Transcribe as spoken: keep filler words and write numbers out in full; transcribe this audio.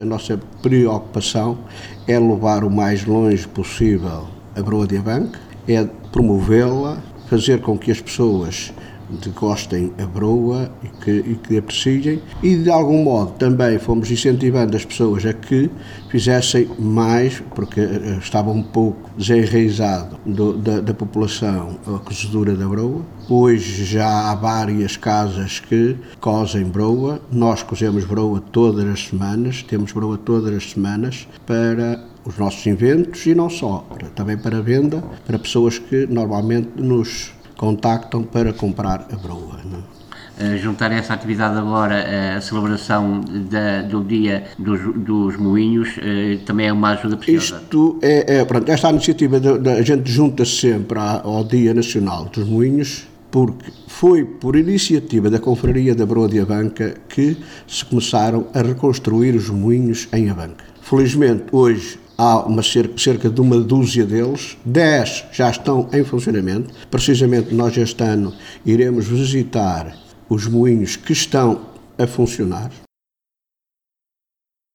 A nossa preocupação é levar o mais longe possível a Broa de Abanque, é promovê-la, fazer com que as pessoas gostem a Broa e que, e que apreciem, e de algum modo também fomos incentivando as pessoas a que fizessem mais, porque estava um pouco desenraizado do, da, da população a cozedura da Broa. Hoje já há várias casas que cozem Broa, nós cozemos Broa todas as semanas, temos Broa todas as semanas para os nossos eventos e não só, também para venda, para pessoas que normalmente nos contactam para comprar a Broa. Uh, juntar essa atividade agora, a celebração da, do Dia dos, dos Moinhos, uh, também é uma ajuda preciosa. Isto é, é pronto, esta iniciativa, da, da, a gente junta-se sempre ao Dia Nacional dos Moinhos, porque foi por iniciativa da Confraria da Broa de Abanque que se começaram a reconstruir os moinhos em Abanque. Felizmente, hoje há uma cerca, cerca de uma dúzia deles, dez já estão em funcionamento. Precisamente nós este ano iremos visitar os moinhos que estão a funcionar.